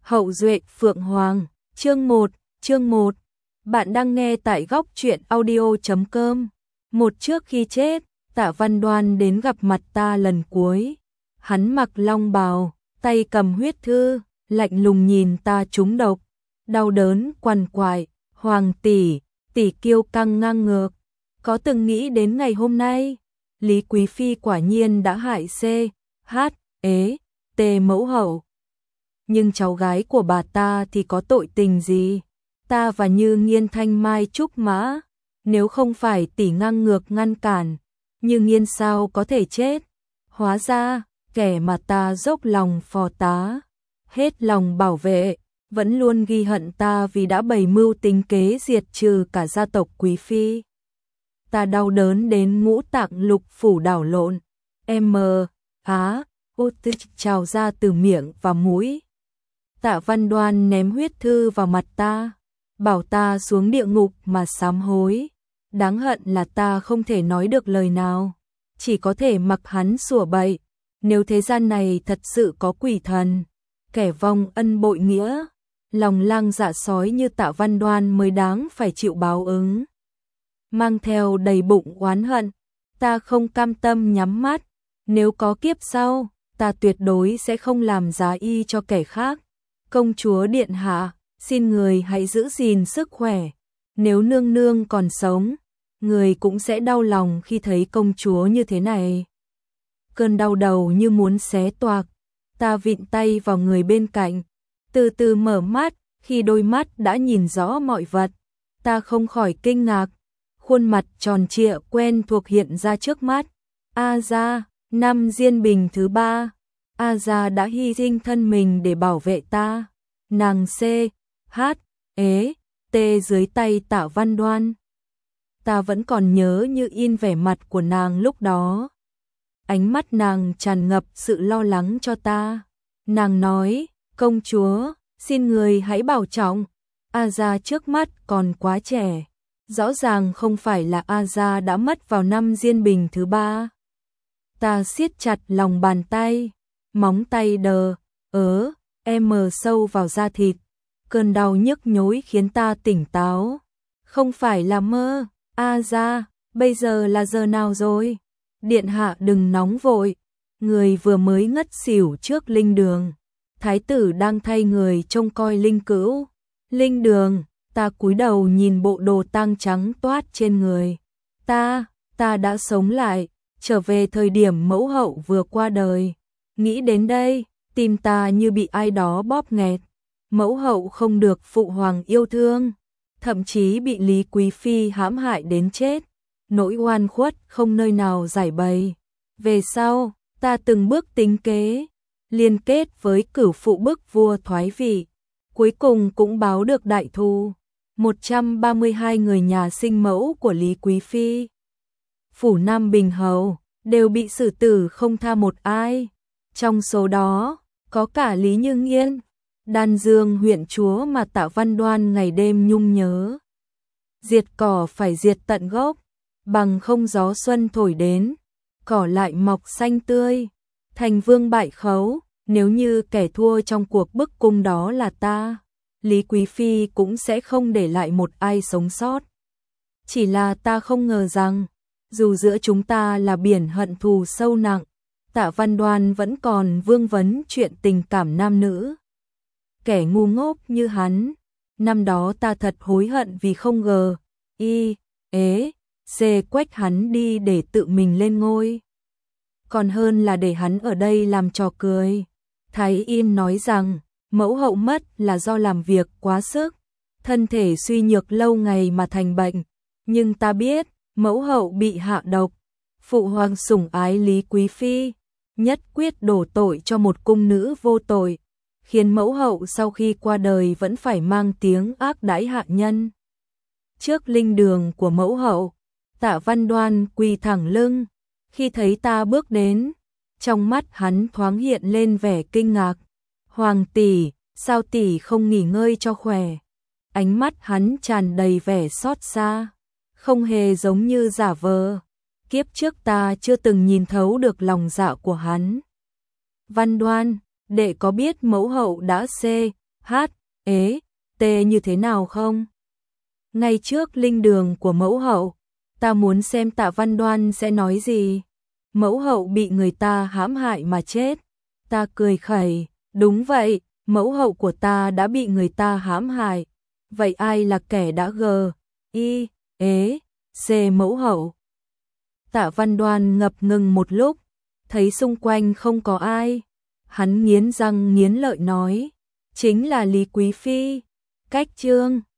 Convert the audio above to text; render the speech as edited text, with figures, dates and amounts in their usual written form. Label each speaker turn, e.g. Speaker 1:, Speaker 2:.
Speaker 1: Hậu duệ Phượng Hoàng, chương 1. Bạn đang nghe tại góc truyện audio.com. Một trước khi chết, Tạ Văn Đoan đến gặp mặt ta lần cuối. Hắn mặc long bào, tay cầm huyết thư, lạnh lùng nhìn ta trúng độc, đau đớn quằn quại. Hoàng tỷ, tỷ kiêu căng ngang ngược. Có từng nghĩ đến ngày hôm nay, Lý Quý Phi quả nhiên đã hại T mẫu hậu. Nhưng cháu gái của bà ta thì có tội tình gì? Ta và Như Nghiên thanh mai trúc mã, nếu không phải tỷ ngang ngược ngăn cản, Như Nghiên sao có thể chết? Hóa ra, kẻ mà ta dốc lòng phò tá, hết lòng bảo vệ, vẫn luôn ghi hận ta vì đã bày mưu tính kế diệt trừ cả gia tộc Quý Phi. Ta đau đớn đến ngũ tạng lục phủ đảo lộn, trào ra từ miệng và mũi. Tạ Văn Đoan ném huyết thư vào mặt ta, bảo ta xuống địa ngục mà sám hối. Đáng hận là ta không thể nói được lời nào, chỉ có thể mặc hắn sủa bậy. Nếu thế gian này thật sự có quỷ thần, kẻ vong ân bội nghĩa, lòng lang dạ sói như Tạ Văn Đoan mới đáng phải chịu báo ứng. Mang theo đầy bụng oán hận, ta không cam tâm nhắm mắt. Nếu có kiếp sau, ta tuyệt đối sẽ không làm giá y cho kẻ khác. Công chúa điện hạ, xin người hãy giữ gìn sức khỏe. Nếu nương nương còn sống, người cũng sẽ đau lòng khi thấy công chúa như thế này. Cơn đau đầu như muốn xé toạc, ta vịn tay vào người bên cạnh, từ từ mở mắt. Khi đôi mắt đã nhìn rõ mọi vật, ta không khỏi kinh ngạc. Khuôn mặt tròn trịa quen thuộc hiện ra trước mắt. A Gia, năm Diên Bình thứ 3, A Gia đã hy sinh thân mình để bảo vệ ta. Nàng T dưới tay Tạ Văn Đoan. Ta vẫn còn nhớ như in vẻ mặt của nàng lúc đó. Ánh mắt nàng tràn ngập sự lo lắng cho ta. Nàng nói, công chúa, xin người hãy bảo trọng. A Gia trước mắt còn quá trẻ. Rõ ràng không phải là A Gia đã mất vào năm Diên Bình thứ 3. Ta siết chặt lòng bàn tay, móng tay sâu vào da thịt. Cơn đau nhức nhối khiến ta tỉnh táo. Không phải là mơ. A Gia, bây giờ là giờ nào rồi? Điện hạ đừng nóng vội. Người vừa mới ngất xỉu trước linh đường. Thái tử đang thay người trông coi linh cữu. Linh đường, ta cúi đầu nhìn bộ đồ tang trắng toát trên người. Ta đã sống lại, trở về thời điểm mẫu hậu vừa qua đời. Nghĩ đến đây, tim ta như bị ai đó bóp nghẹt. Mẫu hậu không được phụ hoàng yêu thương, thậm chí bị Lý Quý Phi hãm hại đến chết. Nỗi oan khuất không nơi nào giải bày. Về sau, ta từng bước tính kế, liên kết với cửu phụ bức vua thoái vị. Cuối cùng cũng báo được đại thù. 132 người nhà sinh mẫu của Lý Quý Phi, phủ Nam Bình Hầu, đều bị xử tử không tha một ai. Trong số đó, có cả Lý Như Nghiên, Đan Dương huyện chúa mà Tạ Văn Đoan ngày đêm nhung nhớ. Diệt cỏ phải diệt tận gốc, bằng không gió xuân thổi đến, cỏ lại mọc xanh tươi. Thành vương bại khấu, nếu như kẻ thua trong cuộc bức cung đó là ta, Lý Quý Phi cũng sẽ không để lại một ai sống sót. Chỉ là ta không ngờ rằng, dù giữa chúng ta là biển hận thù sâu nặng, Tạ Văn Đoan vẫn còn vương vấn chuyện tình cảm nam nữ. Kẻ ngu ngốc như hắn, năm đó ta thật hối hận vì không quách hắn đi để tự mình lên ngôi. Còn hơn là để hắn ở đây làm trò cười. Thái Yên nói rằng, mẫu hậu mất là do làm việc quá sức, thân thể suy nhược lâu ngày mà thành bệnh. Nhưng ta biết, mẫu hậu bị hạ độc. Phụ hoàng sủng ái Lý Quý Phi, nhất quyết đổ tội cho một cung nữ vô tội, khiến mẫu hậu sau khi qua đời vẫn phải mang tiếng ác đãi hạ nhân. Trước linh đường của mẫu hậu, Tạ Văn Đoan quỳ thẳng lưng. Khi thấy ta bước đến, trong mắt hắn thoáng hiện lên vẻ kinh ngạc. Hoàng tỷ, sao tỷ không nghỉ ngơi cho khỏe? Ánh mắt hắn tràn đầy vẻ xót xa, không hề giống như giả vờ. Kiếp trước ta chưa từng nhìn thấu được lòng dạ của hắn. Văn Đoan, đệ có biết mẫu hậu đã Hát, ế, tê như thế nào không? Ngay trước linh đường của mẫu hậu, ta muốn xem Tạ Văn Đoan sẽ nói gì. Mẫu hậu bị người ta hãm hại mà chết. Ta cười khẩy, đúng vậy, mẫu hậu của ta đã bị người ta hãm hại. Vậy ai là kẻ đã i, ế, c mẫu hậu? Tạ Văn Đoan ngập ngừng một lúc, thấy xung quanh không có ai. Hắn nghiến răng nghiến lợi nói, chính là Lý Quý Phi. Cách chương